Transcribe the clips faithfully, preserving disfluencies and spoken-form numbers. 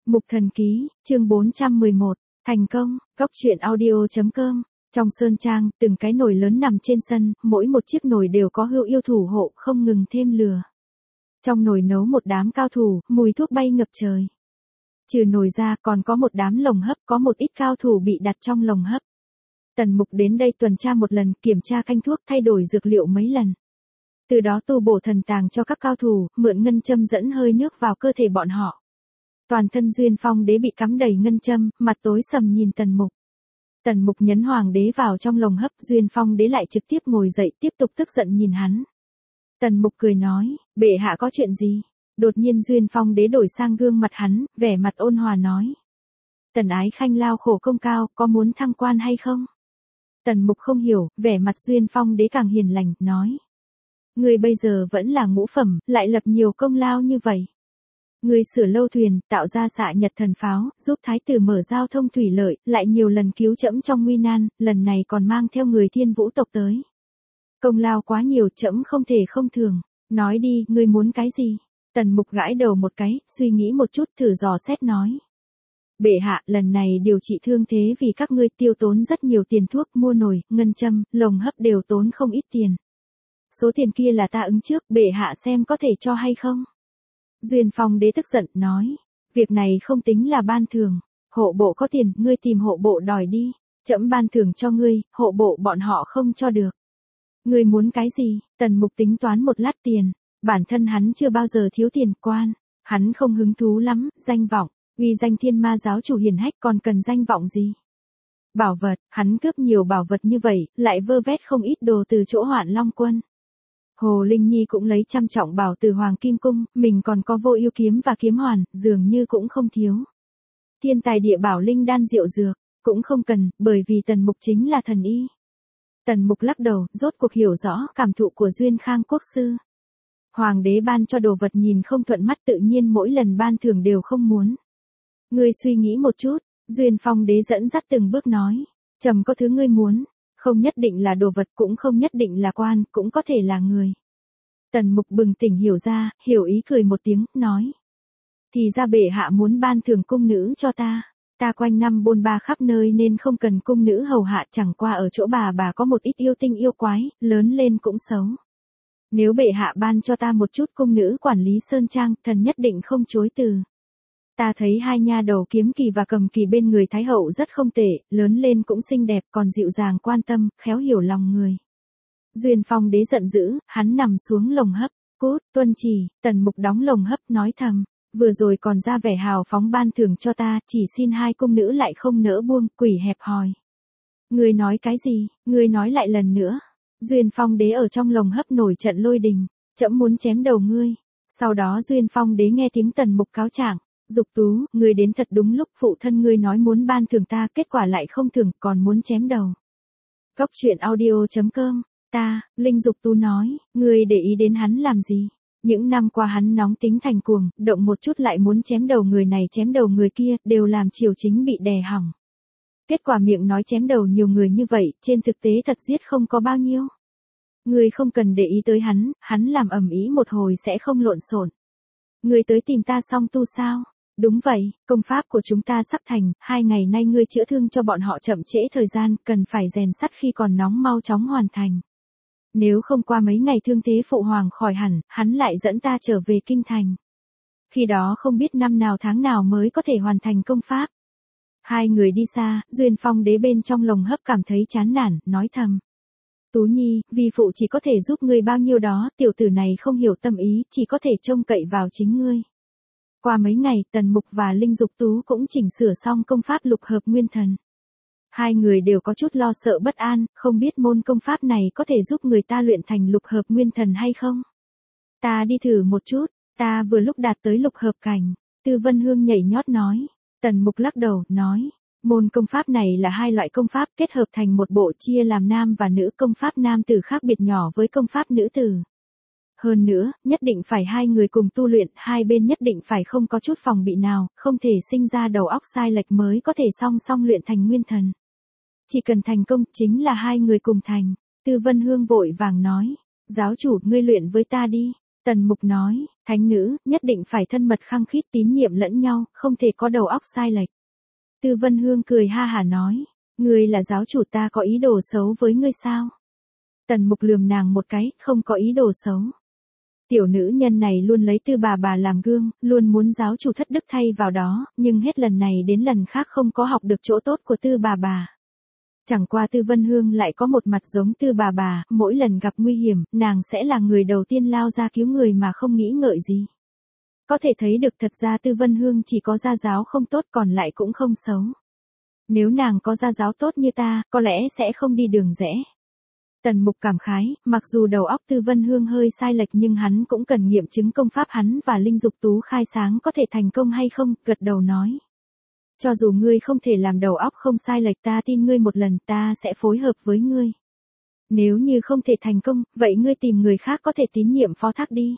Mục Thần Ký, chương bốn trăm mười một, thành công, góc truyện audio chấm com. Trong sơn trang, từng cái nồi lớn nằm trên sân, mỗi một chiếc nồi đều có hưu yêu thủ hộ, không ngừng thêm lửa. Trong nồi nấu một đám cao thủ, mùi thuốc bay ngập trời. Trừ nồi ra, còn có một đám lồng hấp, có một ít cao thủ bị đặt trong lồng hấp. Tần Mục đến đây tuần tra một lần, kiểm tra canh thuốc, thay đổi dược liệu mấy lần. Từ đó tu bổ thần tàng cho các cao thủ, mượn ngân châm dẫn hơi nước vào cơ thể bọn họ. Toàn thân Duyên Phong Đế bị cắm đầy ngân châm, mặt tối sầm nhìn Tần Mục. Tần Mục nhấn Hoàng Đế vào trong lồng hấp, Duyên Phong Đế lại trực tiếp ngồi dậy, tiếp tục tức giận nhìn hắn. Tần Mục cười nói, bệ hạ có chuyện gì? Đột nhiên Duyên Phong Đế đổi sang gương mặt hắn, vẻ mặt ôn hòa nói. Tần Ái Khanh lao khổ công cao, có muốn thăng quan hay không? Tần Mục không hiểu, vẻ mặt Duyên Phong Đế càng hiền lành, nói. Ngươi bây giờ vẫn là ngũ phẩm, lại lập nhiều công lao như vậy. Ngươi sửa lâu thuyền, tạo ra xạ nhật thần pháo, giúp thái tử mở giao thông thủy lợi, lại nhiều lần cứu trẫm trong nguy nan, lần này còn mang theo người Thiên Vũ tộc tới. Công lao quá nhiều, trẫm không thể không thường. Nói đi, ngươi muốn cái gì? Tần Mục gãi đầu một cái, suy nghĩ một chút, thử dò xét nói. Bệ hạ, lần này điều trị thương thế vì các ngươi tiêu tốn rất nhiều tiền thuốc, mua nồi, ngân châm, lồng hấp đều tốn không ít tiền. Số tiền kia là ta ứng trước, bệ hạ xem có thể cho hay không? Duyên Phong Đế tức giận, nói. Việc này không tính là ban thưởng. Hộ bộ có tiền, ngươi tìm hộ bộ đòi đi. Trẫm ban thưởng cho ngươi, hộ bộ bọn họ không cho được. Ngươi muốn cái gì? Tần Mục tính toán một lát tiền. Bản thân hắn chưa bao giờ thiếu tiền quan. Hắn không hứng thú lắm, danh vọng. Uy danh Thiên Ma giáo chủ hiển hách còn cần danh vọng gì? Bảo vật, hắn cướp nhiều bảo vật như vậy, lại vơ vét không ít đồ từ chỗ Hoạn Long Quân. Hồ Linh Nhi cũng lấy trăm trọng bảo từ Hoàng Kim Cung, mình còn có Vô Ưu kiếm và kiếm hoàn, dường như cũng không thiếu. Thiên tài địa bảo linh đan diệu dược, cũng không cần, bởi vì Tần Mục chính là thần y. Tần Mục lắc đầu, rốt cuộc hiểu rõ cảm thụ của Duyên Khang quốc sư. Hoàng đế ban cho đồ vật nhìn không thuận mắt, tự nhiên mỗi lần ban thưởng đều không muốn. Ngươi suy nghĩ một chút, Duyên Phong Đế dẫn dắt từng bước nói, trầm có thứ ngươi muốn. Không nhất định là đồ vật, cũng không nhất định là quan, cũng có thể là người. Tần Mục bừng tỉnh hiểu ra, hiểu ý cười một tiếng, nói. Thì ra bệ hạ muốn ban thưởng cung nữ cho ta. Ta quanh năm bôn ba khắp nơi nên không cần cung nữ hầu hạ, chẳng qua ở chỗ bà bà có một ít yêu tinh yêu quái, lớn lên cũng xấu. Nếu bệ hạ ban cho ta một chút cung nữ quản lý sơn trang, thần nhất định không chối từ. Ta thấy hai nha đầu Kiếm Kỳ và Cầm Kỳ bên người Thái Hậu rất không tệ, lớn lên cũng xinh đẹp, còn dịu dàng quan tâm, khéo hiểu lòng người. Duyên Phong Đế giận dữ, hắn nằm xuống lồng hấp, cút, tuân chỉ. Tần Mục đóng lồng hấp nói thầm, vừa rồi còn ra vẻ hào phóng ban thưởng cho ta, chỉ xin hai cung nữ lại không nỡ buông, quỷ hẹp hòi. Ngươi nói cái gì, ngươi nói lại lần nữa. Duyên Phong Đế ở trong lồng hấp nổi trận lôi đình, trẫm muốn chém đầu ngươi. Sau đó Duyên Phong Đế nghe tiếng Tần Mục cáo trạng. Dục Tú, ngươi đến thật đúng lúc, phụ thân ngươi nói muốn ban thưởng ta, kết quả lại không thưởng, còn muốn chém đầu. Góc truyện audio chấm com, ta, Linh Dục Tú nói, ngươi để ý đến hắn làm gì? Những năm qua hắn nóng tính thành cuồng, động một chút lại muốn chém đầu người này chém đầu người kia, đều làm triều chính bị đè hỏng. Kết quả miệng nói chém đầu nhiều người như vậy, trên thực tế thật giết không có bao nhiêu. Ngươi không cần để ý tới hắn, hắn làm ầm ĩ một hồi sẽ không lộn xộn. Ngươi tới tìm ta xong tu sao? Đúng vậy, công pháp của chúng ta sắp thành, hai ngày nay ngươi chữa thương cho bọn họ chậm trễ thời gian, cần phải rèn sắt khi còn nóng mau chóng hoàn thành. Nếu không qua mấy ngày thương thế phụ hoàng khỏi hẳn, hắn lại dẫn ta trở về kinh thành. Khi đó không biết năm nào tháng nào mới có thể hoàn thành công pháp. Hai người đi xa, Duyên Phong Đế bên trong lồng hấp cảm thấy chán nản, nói thầm. Tú Nhi, vi phụ chỉ có thể giúp ngươi bao nhiêu đó, tiểu tử này không hiểu tâm ý, chỉ có thể trông cậy vào chính ngươi. Qua mấy ngày, Tần Mục và Linh Dục Tú cũng chỉnh sửa xong công pháp lục hợp nguyên thần. Hai người đều có chút lo sợ bất an, không biết môn công pháp này có thể giúp người ta luyện thành lục hợp nguyên thần hay không. Ta đi thử một chút, ta vừa lúc đạt tới lục hợp cảnh. Tư Vân Hương nhảy nhót nói. Tần Mục lắc đầu, nói. Môn công pháp này là hai loại công pháp kết hợp thành một bộ, chia làm nam và nữ, công pháp nam tử khác biệt nhỏ với công pháp nữ tử. Hơn nữa, nhất định phải hai người cùng tu luyện, hai bên nhất định phải không có chút phòng bị nào, không thể sinh ra đầu óc sai lệch mới có thể song song luyện thành nguyên thần. Chỉ cần thành công, chính là hai người cùng thành. Tư Vân Hương vội vàng nói, giáo chủ, ngươi luyện với ta đi. Tần Mục nói, thánh nữ, nhất định phải thân mật khăng khít tín nhiệm lẫn nhau, không thể có đầu óc sai lệch. Tư Vân Hương cười ha hả nói, ngươi là giáo chủ ta có ý đồ xấu với ngươi sao? Tần Mục lườm nàng một cái, không có ý đồ xấu. Tiểu nữ nhân này luôn lấy Tư bà bà làm gương, luôn muốn giáo chủ thất đức thay vào đó, nhưng hết lần này đến lần khác không có học được chỗ tốt của Tư bà bà. Chẳng qua Tư Vân Hương lại có một mặt giống Tư bà bà, mỗi lần gặp nguy hiểm, nàng sẽ là người đầu tiên lao ra cứu người mà không nghĩ ngợi gì. Có thể thấy được thật ra Tư Vân Hương chỉ có gia giáo không tốt còn lại cũng không xấu. Nếu nàng có gia giáo tốt như ta, có lẽ sẽ không đi đường rẽ. Tần Mục cảm khái, mặc dù đầu óc Tư Vân Hương hơi sai lệch nhưng hắn cũng cần nghiệm chứng công pháp hắn và Linh Dục Tú khai sáng có thể thành công hay không, gật đầu nói. Cho dù ngươi không thể làm đầu óc không sai lệch ta tin ngươi một lần ta sẽ phối hợp với ngươi. Nếu như không thể thành công, vậy ngươi tìm người khác có thể tín nhiệm phó thác đi.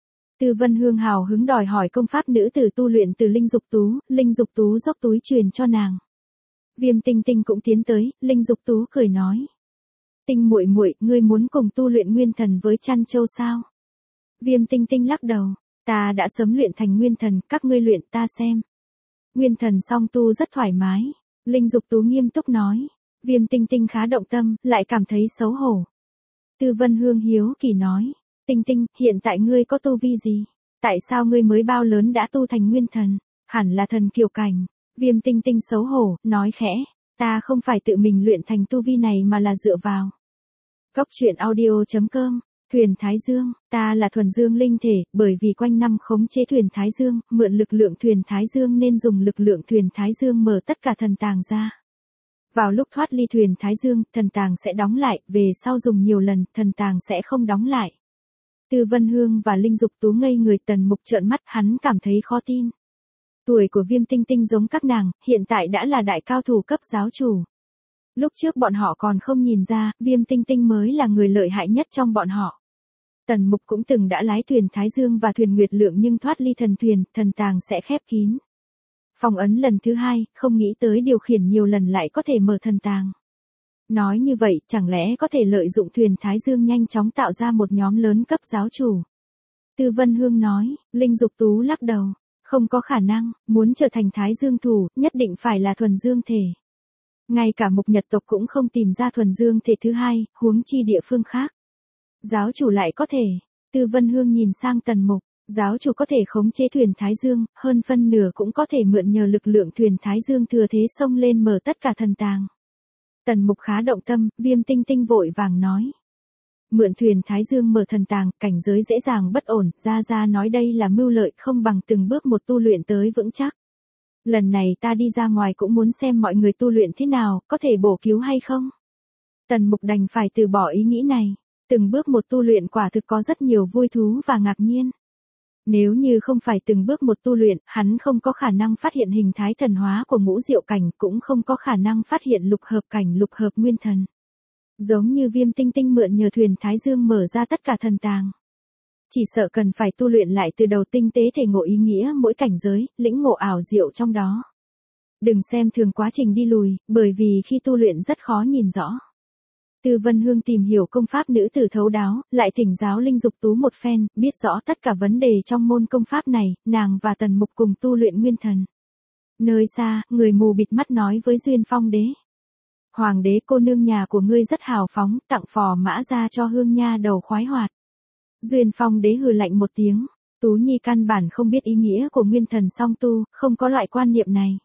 Tư Vân Hương hào hứng đòi hỏi công pháp nữ tử tu luyện từ Linh Dục Tú, Linh Dục Tú dốc túi truyền cho nàng. Viêm Tinh Tinh cũng tiến tới, Linh Dục Tú cười nói. Tinh muội muội, ngươi muốn cùng tu luyện nguyên thần với Trăn Châu sao? Viêm Tinh Tinh lắc đầu, ta đã sớm luyện thành nguyên thần, các ngươi luyện ta xem. Nguyên thần song tu rất thoải mái. Linh Dục Tú nghiêm túc nói. Viêm Tinh Tinh khá động tâm, lại cảm thấy xấu hổ. Tư Vân Hương hiếu kỳ nói. Tinh Tinh, hiện tại ngươi có tu vi gì? Tại sao ngươi mới bao lớn đã tu thành nguyên thần? Hẳn là thần kiều cảnh. Viêm Tinh Tinh xấu hổ, nói khẽ. Ta không phải tự mình luyện thành tu vi này mà là dựa vào. Cốc truyện audio chấm com. Thuyền Thái Dương, ta là thuần dương linh thể, bởi vì quanh năm khống chế thuyền Thái Dương, mượn lực lượng thuyền Thái Dương nên dùng lực lượng thuyền Thái Dương mở tất cả thần tàng ra. Vào lúc thoát ly thuyền Thái Dương, thần tàng sẽ đóng lại, về sau dùng nhiều lần, thần tàng sẽ không đóng lại. Tư Vân Hương và Linh Dục Tú ngây người. Tần Mục trợn mắt, hắn cảm thấy khó tin. Tuổi của Viêm Tinh Tinh giống các nàng, hiện tại đã là đại cao thủ cấp giáo chủ. Lúc trước bọn họ còn không nhìn ra, Viêm Tinh Tinh mới là người lợi hại nhất trong bọn họ. Tần Mục cũng từng đã lái thuyền Thái Dương và thuyền Nguyệt Lượng nhưng thoát ly thần thuyền, thần tàng sẽ khép kín. Phong ấn lần thứ hai, không nghĩ tới điều khiển nhiều lần lại có thể mở thần tàng. Nói như vậy, chẳng lẽ có thể lợi dụng thuyền Thái Dương nhanh chóng tạo ra một nhóm lớn cấp giáo chủ? Tư Vân Hương nói. Linh Dục Tú lắc đầu. Không có khả năng, muốn trở thành Thái Dương thủ, nhất định phải là thuần dương thể. Ngay cả Mục Nhật tộc cũng không tìm ra thuần dương thể thứ hai, huống chi địa phương khác. Giáo chủ lại có thể. Tư Vân Hương nhìn sang Tần Mục. Giáo chủ có thể khống chế thuyền Thái Dương, hơn phân nửa cũng có thể mượn nhờ lực lượng thuyền Thái Dương thừa thế xông lên mở tất cả thần tàng. Tần Mục khá động tâm, Viêm Tinh Tinh vội vàng nói. Mượn thuyền Thái Dương mở thần tàng, cảnh giới dễ dàng bất ổn, Gia Gia nói đây là mưu lợi không bằng từng bước một tu luyện tới vững chắc. Lần này ta đi ra ngoài cũng muốn xem mọi người tu luyện thế nào, có thể bổ cứu hay không? Tần Mục đành phải từ bỏ ý nghĩ này. Từng bước một tu luyện quả thực có rất nhiều vui thú và ngạc nhiên. Nếu như không phải từng bước một tu luyện, hắn không có khả năng phát hiện hình thái thần hóa của ngũ diệu cảnh, cũng không có khả năng phát hiện lục hợp cảnh lục hợp nguyên thần. Giống như Viêm Tinh Tinh mượn nhờ thuyền Thái Dương mở ra tất cả thần tàng. Chỉ sợ cần phải tu luyện lại từ đầu tinh tế thể ngộ ý nghĩa mỗi cảnh giới, lĩnh ngộ ảo diệu trong đó. Đừng xem thường quá trình đi lùi, bởi vì khi tu luyện rất khó nhìn rõ. Tư Vân Hương tìm hiểu công pháp nữ tử thấu đáo, lại thỉnh giáo Linh Dục Tú một phen, biết rõ tất cả vấn đề trong môn công pháp này, nàng và Tần Mục cùng tu luyện nguyên thần. Nơi xa, người mù bịt mắt nói với Duyên Phong đế. Hoàng đế cô nương nhà của ngươi rất hào phóng, tặng phò mã ra cho hương nha đầu khoái hoạt. Duyên Phong đế hừ lạnh một tiếng, Tú Nhi căn bản không biết ý nghĩa của nguyên thần song tu, không có loại quan niệm này.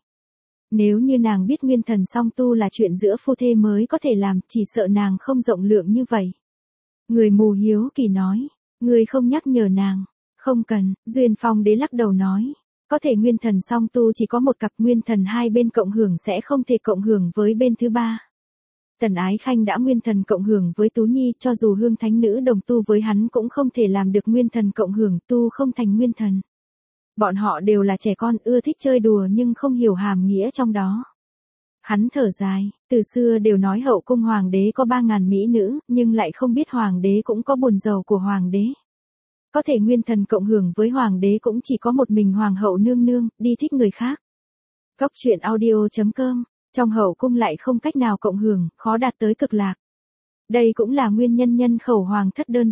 Nếu như nàng biết nguyên thần song tu là chuyện giữa phu thê mới có thể làm, chỉ sợ nàng không rộng lượng như vậy. Người mù hiếu kỳ nói, người không nhắc nhở nàng. Không cần, Duyên Phong đế lắc đầu nói. Có thể nguyên thần song tu chỉ có một cặp, nguyên thần hai bên cộng hưởng sẽ không thể cộng hưởng với bên thứ ba. Tần Ái Khanh đã nguyên thần cộng hưởng với Tú Nhi, cho dù hương thánh nữ đồng tu với hắn cũng không thể làm được nguyên thần cộng hưởng, tu không thành nguyên thần. Bọn họ đều là trẻ con, ưa thích chơi đùa nhưng không hiểu hàm nghĩa trong đó. Hắn thở dài, từ xưa đều nói hậu cung hoàng đế có ba ngàn mỹ nữ, nhưng lại không biết hoàng đế cũng có buồn rầu của hoàng đế. Có thể nguyên thần cộng hưởng với hoàng đế cũng chỉ có một mình hoàng hậu nương nương, đi thích người khác. Cốc truyện audio chấm com, trong hậu cung lại không cách nào cộng hưởng, khó đạt tới cực lạc. Đây cũng là nguyên nhân nhân khẩu hoàng thất đơn bạc.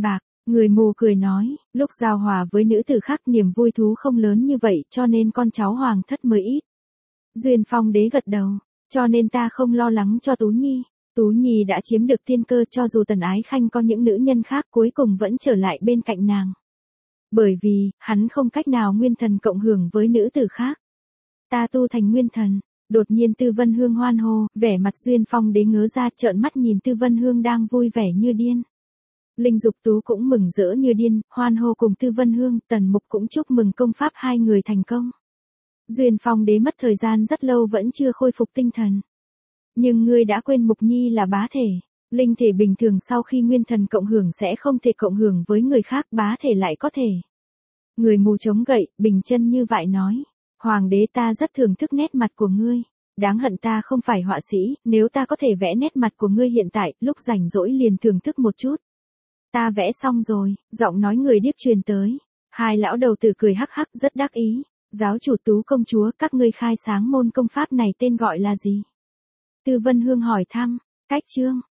Người mù cười nói, lúc giao hòa với nữ tử khác niềm vui thú không lớn như vậy cho nên con cháu hoàng thất mới ít. Duyên Phong đế gật đầu, cho nên ta không lo lắng cho Tú Nhi. Tú Nhi đã chiếm được thiên cơ cho dù Tần Ái Khanh có những nữ nhân khác cuối cùng vẫn trở lại bên cạnh nàng. Bởi vì, hắn không cách nào nguyên thần cộng hưởng với nữ tử khác. Ta tu thành nguyên thần. Đột nhiên Tư Vân Hương hoan hô, vẻ mặt Duyên Phong đế ngớ ra trợn mắt nhìn Tư Vân Hương đang vui vẻ như điên. Linh Dục Tú cũng mừng rỡ như điên, hoan hô cùng Tư Vân Hương, Tần Mục cũng chúc mừng công pháp hai người thành công. Duyên Phong đế mất thời gian rất lâu vẫn chưa khôi phục tinh thần. Nhưng ngươi đã quên Mục Nhi là bá thể. Linh thể bình thường sau khi nguyên thần cộng hưởng sẽ không thể cộng hưởng với người khác, bá thể lại có thể. Người mù chống gậy, bình chân như vậy nói. Hoàng đế ta rất thưởng thức nét mặt của ngươi. Đáng hận ta không phải họa sĩ, nếu ta có thể vẽ nét mặt của ngươi hiện tại, lúc rảnh rỗi liền thưởng thức một chút. Ta vẽ xong rồi, giọng nói người điếc truyền tới. Hai lão đầu tử cười hắc hắc rất đắc ý. Giáo chủ Tú công chúa, các ngươi khai sáng môn công pháp này tên gọi là gì? Tư Vân Hương hỏi thăm, cách chương.